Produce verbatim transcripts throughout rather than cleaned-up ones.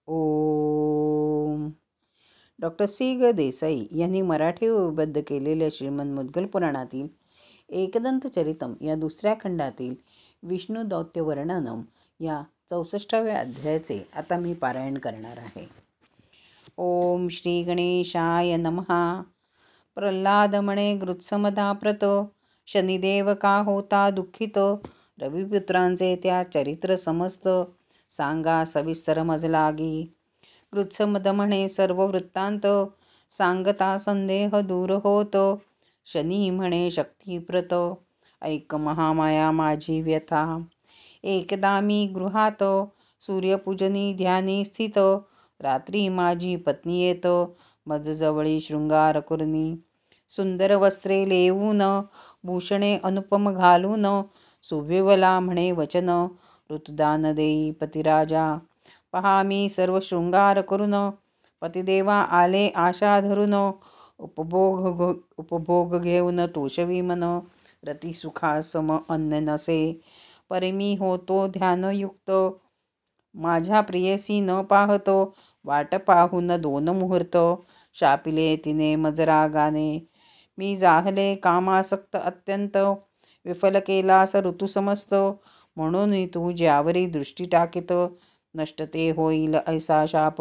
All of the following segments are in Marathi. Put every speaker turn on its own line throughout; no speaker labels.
ओम. डॉक्टर सी ग देसाई यांनी मराठी बद्ध केलेल्या श्रीमद मुद्गल पुराणातील एकदंत चरितम या दुसऱ्या खंडातील विष्णू दौत्य वर्णनम या चौसष्टाव्या अध्यायाचे आता मी पारायण करणार आहे. ओम श्री गणेशाय नमः. प्रल्हाद म्हणे गृत्समदाप्रत, शनिदेव का होता दुःखित, रविपुत्रांचे त्या चरित्र समस्त, सांगा सविस्तर मज लागी. गृत्समद म्हणे सर्व वृत्तांत, सांगता संदेह दूर होत, शनी म्हणे शक्तिप्रत, ऐक महामाया माझी व्यथा. एकदा मी गृहात सूर्यपूजनी ध्यानी स्थित, रात्री माझी पत्नी येत मज जवळी शृंगार कुरणी. सुंदर वस्त्रे लेवून, भूषणे अनुपम घालून, सुविवला म्हणे वचन, ऋतुदान देई पतिराजा. पहा मी सर्व शृंगार करून, पतिदेवा आले आशा धरून, उपभोग उपभोग घेऊन तोषवी मन, रती सुखासम अन्न नसे, परिमी होतो ध्यानयुक्त. माझ्या प्रियसी न पाहतो, वाट पाहून दोन मुहूर्त, शापिले तिने मजरागाने. मी जाहले कामासक्त अत्यंत, विफल केलास ऋतू समस्त, म्हणून तू ज्यावरी दृष्टी टाकीत, नष्ट ते होईल ऐसा शाप.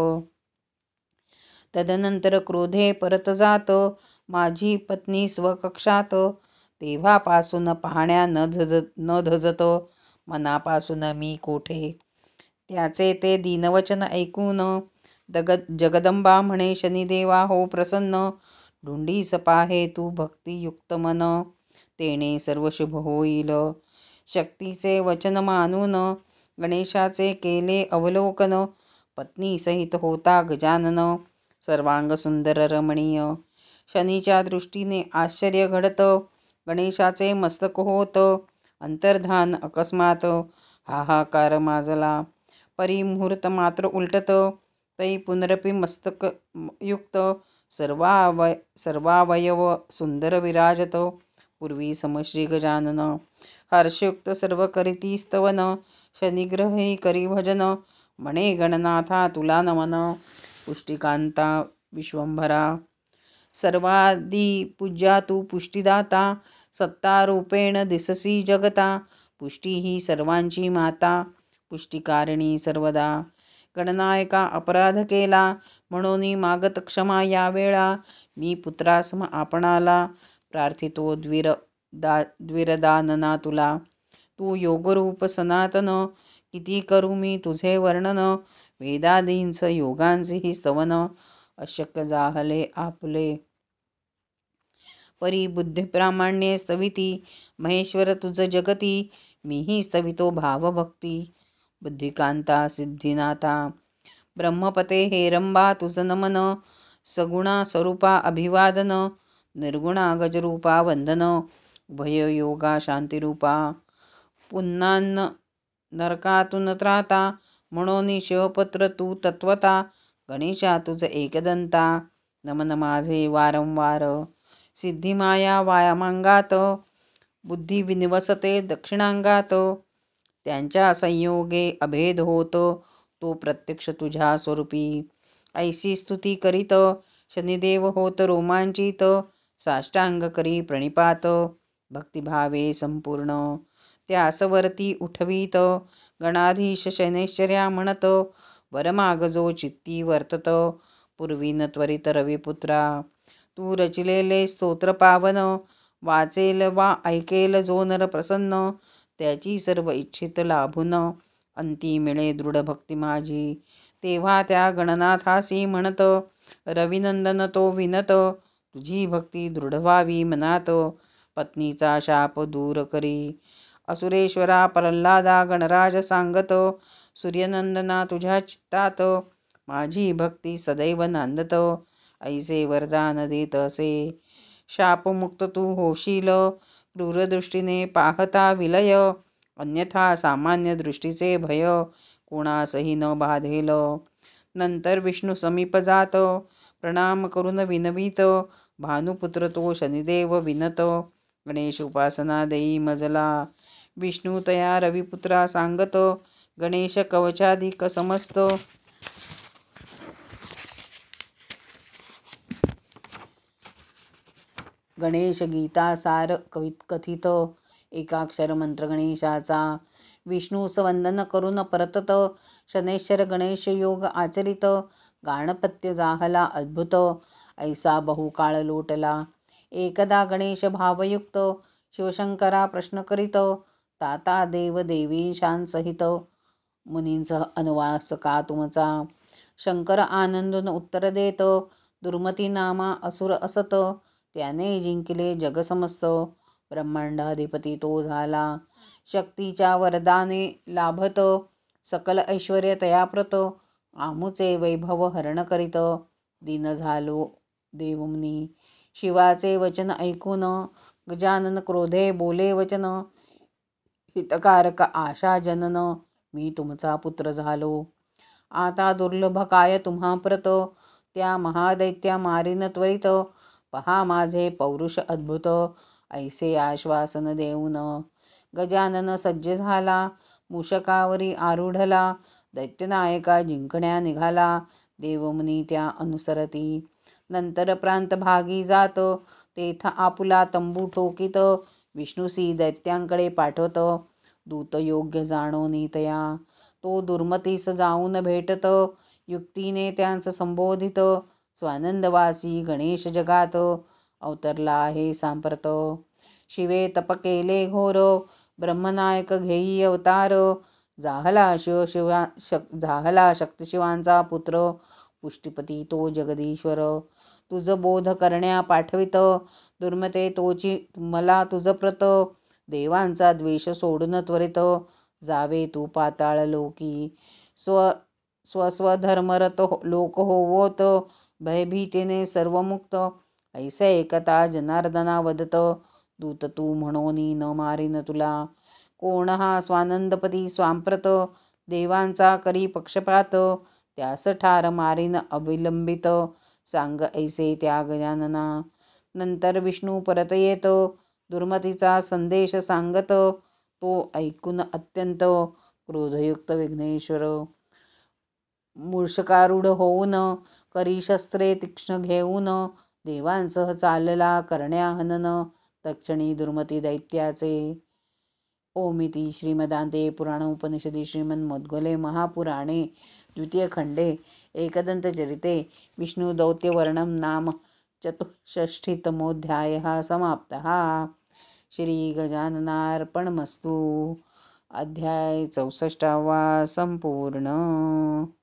तदनंतर क्रोधे परत जात, माझी पत्नी स्वकक्षात, तेव्हापासून पाहण्या न धज न धजत, मनापासून मी कोठे. त्याचे ते दीनवचन ऐकून, दग जगदंबा म्हणे शनिदेवा हो प्रसन्न, ढुंडीस पाहे तू भक्तियुक्त मन, तेने सर्व शुभ होईल. शक्तीचे वचन मानून गणेशाचे केले अवलोकन, पत्नी सहित होता गजानन, सर्वांग सुंदर रमणीय. शनीच्या दृष्टीने आश्चर्य घडत, गणेशाचे मस्तक होत अंतर्धान अकस्मात, हाहाकार माजला. परिमुहूर्त मात्र उलटत, तै पुनरपि मस्तक युक्त, सर्वावय सर्वावयव सुंदर विराजत, पूर्वी सम श्री गजानन. हर्षयुक्त सर्व करीती स्तवन, शनिग्रही करी भजन, म्हणे गणनाथा तुला नमन. पुष्टिकांता विश्वंभरा, सर्वादी पूज्या तू पुष्टिदाता, सत्तारूपेण दिससी जगता, पुष्टी ही सर्वांची माता, पुष्टिकारिणी सर्वदा. गणनायका अपराध केला, म्हणून मागत क्षमा या वेळा, मी पुत्रासम आपणाला, प्रार्थितो द्विर दा द्विरदानना तुला. तू योगरूप सनातन, किती करू मी तुझे वर्णन, वेदादींच योगांचेही स्तवन, अशक्य जाहले आपले. परी बुद्धिप्रामाण्ये स्तविती, महेश्वर तुझ जगती, मीही स्तवितो भावभक्ती. बुद्धिकांता सिद्धिनाथा, ब्रह्मपते हेरंबा तुझ नमन, सगुणा स्वरूपा अभिवादन, निर्गुणा गजरूपा वंदन, उभययोगा शांतिरूपा. पुन्हान नरकातून त्राता, म्हणून शिवपुत्र तू तत्वता, गणेशा तुझ एकदंता, नमन माझे वारंवार. सिद्धिमाया वायामांगात, बुद्धी विनिवसते दक्षिणांगात, त्यांच्या संयोगे अभेद होत, तो प्रत्यक्ष तुझ्या स्वरूपी. ऐसी स्तुती करीत, शनिदेव होत रोमांचित, साष्टांग करी प्रणिपात, भक्तिभावे संपूर्ण. त्यासवरती उठवीत, गणाधीश शनैश्चर्या म्हणत, वरमागजो चित्ती वर्तत, पूर्वीन त्वरित रविपुत्रा. तू रचिलेले स्तोत्र पावन, वाचेल वा ऐकेल जो नर प्रसन्न, त्याची सर्व इच्छित लाभून, अंती मिळे दृढ भक्ती माझी. तेव्हा त्या गणनाथासी म्हणत, रविनंदन तो विनत, तुझी भक्ती दृढ व्हावी मनात, पत्नीचा शाप दूर करी. असुरेश्वरा प्रल्हादा गणराज सांगत, सूर्यनंदना तुझ्या चित्तात, माझी भक्ती सदैव नांदत, ऐसे वरदान देत असे. शापमुक्त तू होशील, क्रूरदृष्टीने पाहता विलय, अन्यथा सामान्य दृष्टीचे भय, कोणासही न बाधेल. नंतर विष्णू समीप जात, प्रणाम करून विनवित, भानुपुत्र तो शनिदेव विनत, गणेश उपासना देई मजला. विष्णू तया रविपुत्रा सांगत, गणेश कवचाधिक समस्त, गणेश गीता सार कवित कथित, एकाक्षर मंत्र गणेशाचा. विष्णूस वंदन करून परतत, शनैश्चर गणेश योग आचरित. गाणपत्य जाहला अद्भुत, ऐसा बहुकाळ लोटला. एकदा गणेश भावयुक्त, शिवशंकरा प्रश्न करीत. ताता देव देवीशांसहित, मुनींसह अनुवास का तुमचा. शंकर आनंदून उत्तर देत, दुर्मती नामा असुर असत. त्याने जिंकले जग समस्त, ब्रह्मांडाधिपती तो झाला. शक्तीच्या वरदाने लाभत, सकल ऐश्वर्य तयाप्रत. आमुचे वैभव हरण करीत, दीन झालो देवमुनी. शिवाचे वचन ऐकून, गजानन क्रोधे बोले वचन. हितकारक आशा जनन, मी तुमचा पुत्र झालो. आता दुर्लभ काय तुम्हा प्रत, त्या महादैत्या मारिन त्वरित. पहा माझे पौरुष अद्भुत, ऐसे आश्वासन देऊन. गजानन सज्ज झाला, मूषकावरी आरूढला. दैत्यनायका जिंकण्या निघाला, देवमुनी त्या अनुसरती. नंतर प्रांत भागी जात, तेथ आपुला तंबू ठोकीत. विष्णुसी दैत्यांकडे पाठवत, दूत योग्य जाणोनी तया. तो दुर्मतीस जाऊन भेटत, युक्तीने त्यांच संबोधित. स्वानंदवासी गणेश जगात, अवतरला आहे सांप्रत. शिवे तप केले घोर, ब्रह्मनायक घेई अवतार. जाहला शिव शिवा शक जाहला शक्तिशिवांचा पुत्र, पुष्टिपती तो जगदीश्वर. तुझ बोध करण्या पाठवित, दुर्मते तोची मला तुझ प्रत. देवांचा द्वेष सोडून त्वरित, जावे तू पाताळ लोकी. स्व स्वस्वधर्मरत लोक होवोत, भयभीतीने सर्वमुक्त. ऐसे एकता जनार्दना वदत, दूत तू म्हणोनी न मारिन तुला. कोण हा स्वानंदपती स्वांप्रत, देवांचा करी पक्षपात. त्यास ठार मारिन अविलंबित, सांग ऐसे त्या गजानना. नंतर विष्णू परत येत, दुर्मतीचा संदेश सांगत. तो ऐकून अत्यंत क्रोधयुक्त विघ्नेश्वर, मूषकारूढ होऊन, करी शस्त्रे तीक्ष्ण घेऊन. देवांसह चालला करण्या हनन, तत्क्षणी दुर्मती दैत्याचे. ओमिति श्रीमदान्ते पुराणोपनिषदि श्रीमन्मोद्गले महापुराणे द्वितीय खंडे एकदन्तचरिते विष्णुदौत्यवर्णनं नाम चतुष्षष्टितमोऽध्यायः समाप्तः। श्रीगजाननार्पणमस्तु। अध्याय चौसष्टावा संपूर्ण।